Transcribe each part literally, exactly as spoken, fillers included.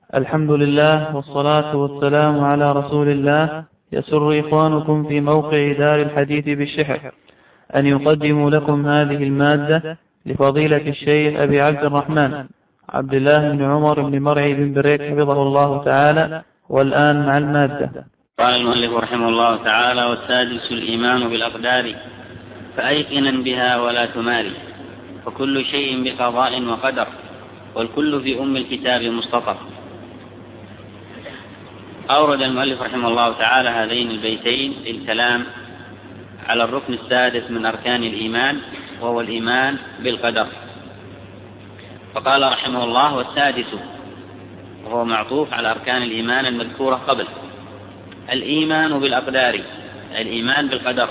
الحمد لله والصلاة والسلام على رسول الله. يسر إخوانكم في موقع دار الحديث بالشحر أن يقدموا لكم هذه المادة لفضيلة الشيخ أبي عبد الرحمن عبد الله بن عمر بن مرعي بن بريك حفظه الله تعالى. والآن مع المادة. قال المؤلف رحمه الله تعالى: والسادس الإيمان بالأقدار فأيقنا بها ولا تماري، فكل شيء بقضاء وقدر، والكل في أم الكتاب مستطر. أورد المؤلف رحمه الله تعالى هذين البيتين للكلام على الركن السادس من أركان الإيمان، وهو الإيمان بالقدر. فقال رحمه الله: والسادس، وهو معطوف على أركان الإيمان المذكورة قبل. الإيمان بالأقدار، الإيمان بالقدر،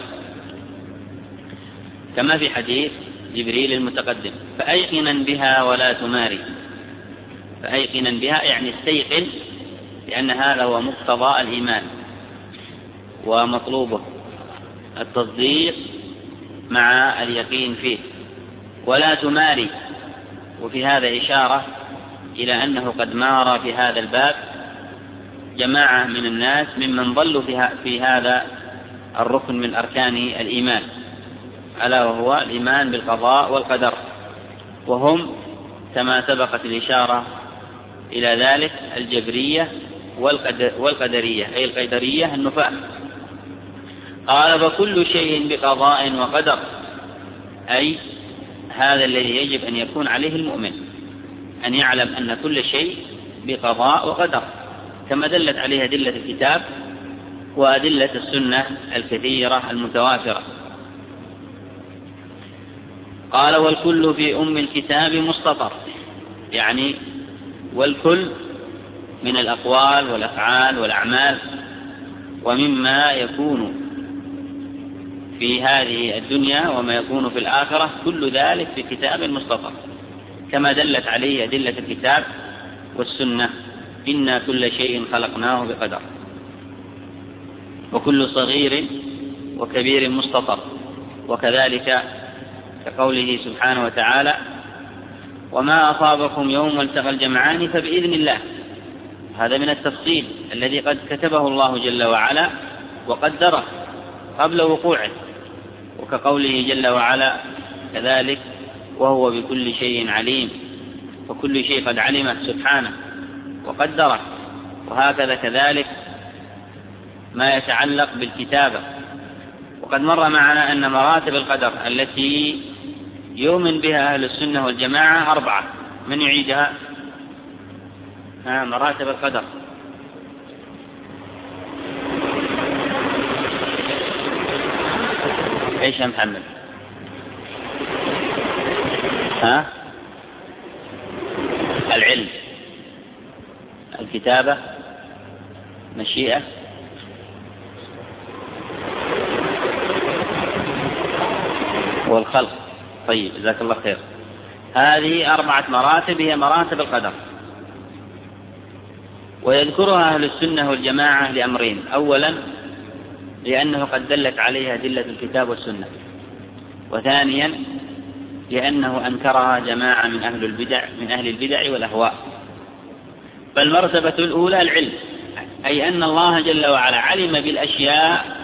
كما في حديث جبريل المتقدم: فأيقنا بها ولا تماري. فأيقنا بها يعني استيقن، لأن هذا هو مقتضى الإيمان ومطلوبه، التصديق مع اليقين فيه. ولا تماري، وفي هذا إشارة إلى أنه قد مار في هذا الباب جماعة من الناس ممن ضلوا في هذا الركن من أركان الإيمان، ألا وهو الإيمان بالقضاء والقدر، وهم كما سبقت الإشارة إلى ذلك الجبرية والقدرية، أي القدرية النفاة. قال: فكل شيء بقضاء وقدر، أي هذا الذي يجب أن يكون عليه المؤمن، أن يعلم أن كل شيء بقضاء وقدر، كما دلت عليه أدلة الكتاب وأدلة السنة الكثيرة المتوافرة. قال: والكل في أم الكتاب مستطر، يعني والكل من الأقوال والأفعال والأعمال ومما يكون في هذه الدنيا وما يكون في الآخرة، كل ذلك في كتاب مستطر، كما دلت عليه أدلة الكتاب والسنة: إنا كل شيء خلقناه بقدر، وكل صغير وكبير مستطر. وكذلك كقوله سبحانه وتعالى: وما أصابكم يوم التقى الجمعان فبإذن الله. هذا من التفصيل الذي قد كتبه الله جل وعلا وقدره قبل وقوعه. وكقوله جل وعلا كذلك: وهو بكل شيء عليم، وكل شيء قد علمه سبحانه وقدره. وهكذا كذلك ما يتعلق بالكتابة. وقد مر معنا أن مراتب القدر التي يؤمن بها أهل السنة والجماعة أربعة. من يعيدها؟ ها، مراتب القدر. ايش يا محمد؟ ها؟ العلم، الكتابة، مشيئة، والخلق. طيب، جزاك الله خير. هذه أربعة مراتب هي مراتب القدر، ويذكرها أهل السنة والجماعة لأمرين: أولا لأنه قد دلت عليها أدلة الكتاب والسنة، وثانيا لأنه أنكرها جماعة من أهل البدع من أهل البدع والأهواء. فالمرتبة الأولى العلم، أي أن الله جل وعلا علم بالأشياء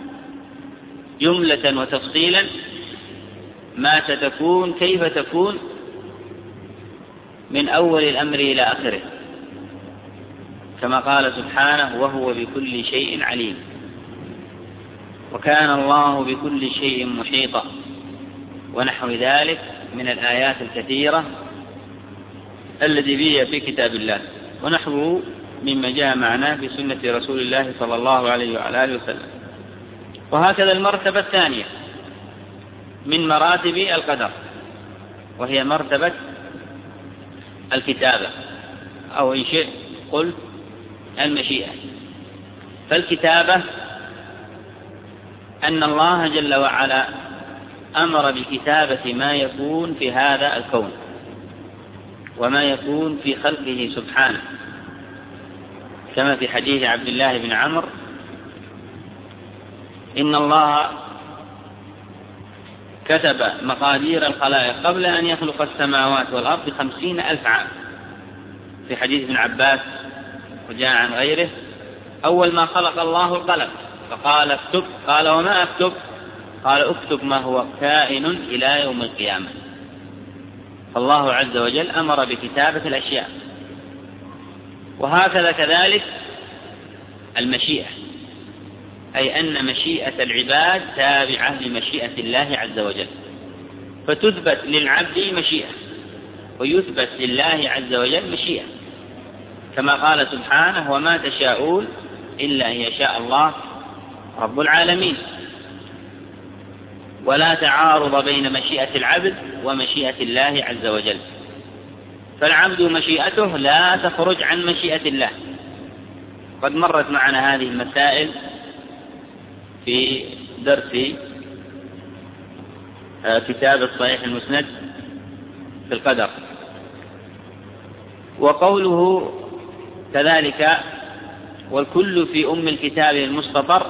جملة وتفصيلا ما ستكون كيف تكون من أول الأمر إلى آخره، كما قال سبحانه: وهو بكل شيء عليم، وكان الله بكل شيء محيطا، ونحو ذلك من الآيات الكثيرة التي هي في كتاب الله، ونحوه مما جاء معنا في سنة رسول الله صلى الله عليه وعلى آله وسلم. وهكذا المرتبة الثانية من مراتب القدر، وهي مرتبة الكتابة، أو إن شئت قلت المشيئة. فالكتابة أن الله جل وعلا أمر بكتابة ما يكون في هذا الكون وما يكون في خلقه سبحانه، كما في حديث عبد الله بن عمرو: إن الله كتب مقادير الخلائق قبل أن يخلق السماوات والأرض خمسين ألف عام، في حديث ابن عباس وجاء عن غيره: أول ما خلق الله القلم فقال اكتب، قال وما أكتب؟ قال اكتب ما هو كائن إلى يوم القيامة. فالله عز وجل أمر بكتابة الأشياء. وهكذا كذلك المشيئة، أي أن مشيئة العباد تابعة لمشيئة الله عز وجل، فتثبت للعبد مشيئة ويثبت لله عز وجل مشيئة، كما قال سبحانه: وما تشاءون إلا أن يشاء الله رب العالمين. ولا تعارض بين مشيئة العبد ومشيئة الله عز وجل، فالعبد مشيئته لا تخرج عن مشيئة الله. قد مرت معنا هذه المسائل في درس كتاب الصحيح المسند في القدر. وقوله كذلك: والكل في أم الكتاب المستطر،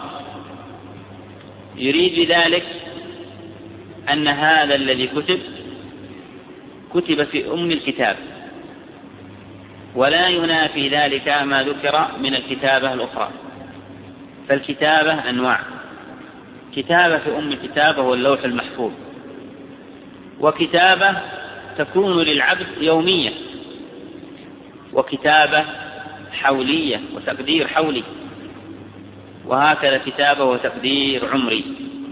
يريد بذلك أن هذا الذي كتب كتب في أم الكتاب، ولا ينافي ذلك ما ذكر من الكتابة الأخرى. فالكتابة أنواع: كتابة في أم الكتاب هو اللوح المحفوظ، وكتابة تكون للعبد يومية، وكتابة حولية وتقدير حولي، وهكذا كتابة وتقدير عمري.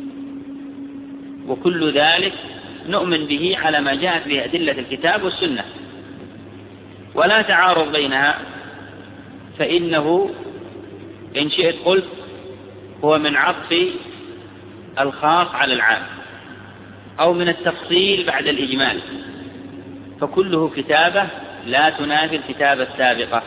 وكل ذلك نؤمن به على ما جاءت به أدلة الكتاب والسنة، ولا تعارض بينها، فإنه إن شئت قلت هو من عطف الخاص على العام أو من التفصيل بعد الإجمال، فكله كتابة لا تنافي الكتابة السابقة.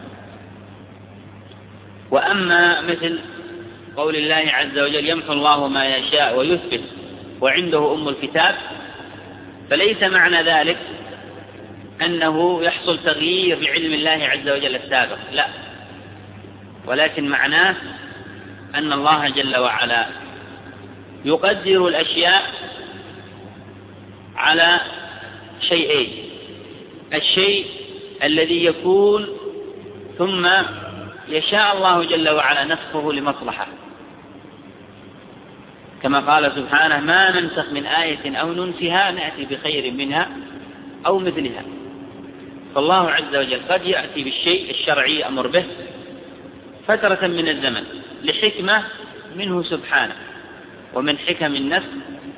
وأما مثل قول الله عز وجل: يمحو الله ما يشاء ويثبت وعنده أم الكتاب، فليس معنى ذلك أنه يحصل تغيير بعلم الله عز وجل السابق، لا، ولكن معناه أن الله جل وعلا يقدر الأشياء على شيئين: الشيء الذي يكون ثم يشاء الله جل وعلا نسخه لمصلحة، كما قال سبحانه: ما ننسخ من آية أو ننسها نأتي بخير منها أو مثلها. فالله عز وجل قد يأتي بالشيء الشرعي أمر به فترة من الزمن لحكمة منه سبحانه، ومن حكم النسخ،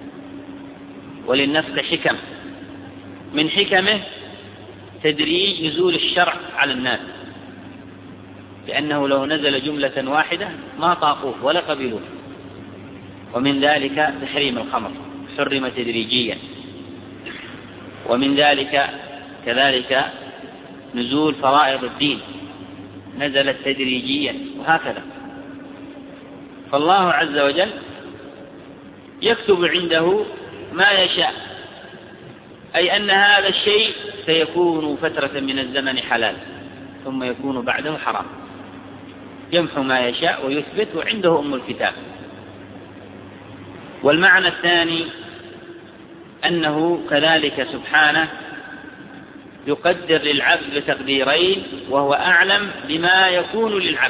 وللنسخ حكم، من حكمه تدريج نزول الشرع على الناس، لأنه لو نزل جملة واحدة ما طاقوه ولا قبلوه. ومن ذلك تحريم الخمر حرم تدريجيا، ومن ذلك كذلك نزول فرائض الدين نزلت تدريجيا، وهكذا. فالله عز وجل يكتب عنده ما يشاء، أي أن هذا الشيء سيكون فترة من الزمن حلال ثم يكون بعده حرام. يمحو ما يشاء ويثبت وعنده أم الكتاب. والمعنى الثاني أنه كذلك سبحانه يقدر للعبد بتقديرين، وهو أعلم بما يكون للعبد.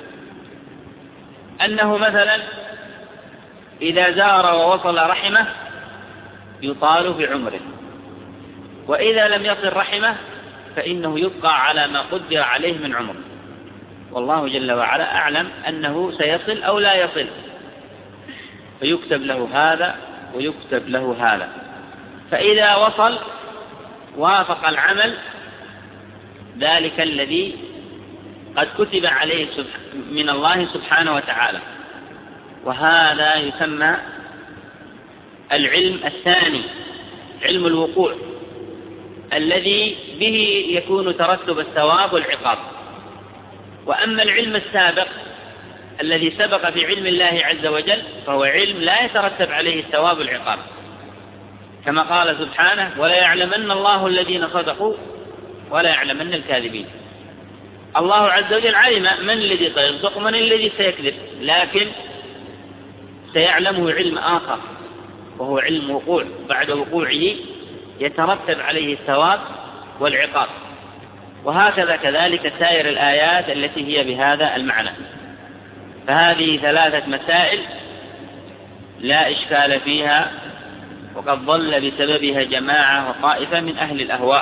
أنه مثلا إذا زار ووصل رحمه يطال بعمره، وإذا لم يصل رحمه فإنه يبقى على ما قدر عليه من عمره، والله جل وعلا أعلم أنه سيصل أو لا يصل، فيكتب له هذا ويكتب له هذا. فإذا وصل وافق العمل ذلك الذي قد كتب عليه من الله سبحانه وتعالى. وهذا يسمى العلم الثاني، علم الوقوع، الذي به يكون ترتب الثواب والعقاب. وأما العلم السابق الذي سبق في علم الله عز وجل فهو علم لا يترتب عليه الثواب والعقاب، كما قال سبحانه: ولا يعلمن الله الذين صدقوا ولا يعلمن الكاذبين. الله عز وجل علم من الذي سيصدق ومن الذي سيكذب، لكن سيعلمه علم آخر وهو علم وقوع، بعد وقوعه يترتب عليه الثواب والعقاب. وهكذا كذلك سائر الآيات التي هي بهذا المعنى. فهذه ثلاثة مسائل لا إشكال فيها، وقد ضل بسببها جماعة وطائفة من أهل الأهواء.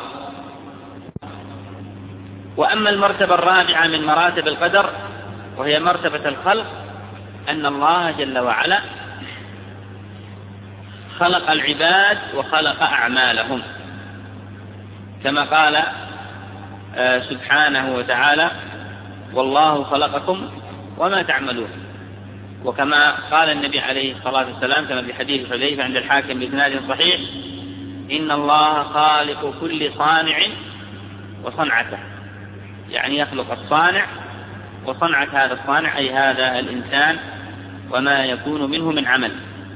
وأما المرتبة الرابعة من مراتب القدر وهي مرتبة الخلق، أن الله جل وعلا خلق العباد وخلق أعمالهم، كما قال سبحانه وتعالى: والله خلقكم وما تعملون. وكما قال النبي عليه الصلاة والسلام كما في حديث حذيفة عند الحاكم بإسناد صحيح: إن الله خالق كل صانع وصنعته، يعني يخلق الصانع وصنعة هذا الصانع، أي هذا الإنسان وما يكون منه من عمل.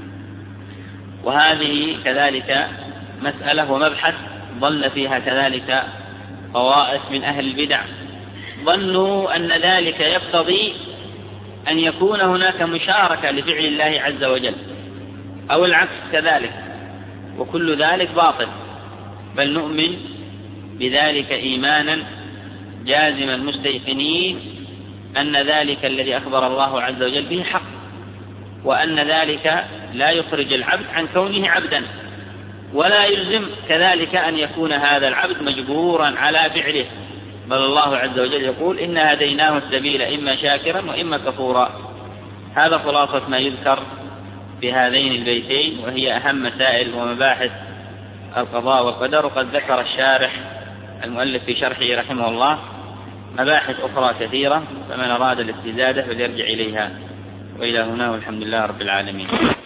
وهذه كذلك مسألة ومبحث ضل فيها كذلك طوائف من أهل البدع، ظنوا أن ذلك يقتضي أن يكون هناك مشاركة لفعل الله عز وجل، أو العكس كذلك، وكل ذلك باطل، بل نؤمن بذلك إيمانا جازما مستيقنين أن ذلك الذي أخبر الله عز وجل به حق، وأن ذلك لا يخرج العبد عن كونه عبدا، ولا يلزم كذلك أن يكون هذا العبد مجبورا على فعله، بل الله عز وجل يقول: إنا هديناه السبيل إما شاكرا وإما كفورا. هذا خلاصة ما يذكر بهذين البيتين، وهي أهم مسائل ومباحث القضاء والقدر. وقد ذكر الشارح المؤلف في شرحه رحمه الله مباحث أخرى كثيرة، فمن أراد الاستزادة فليرجع إليها. وإلى هنا والحمد لله رب العالمين.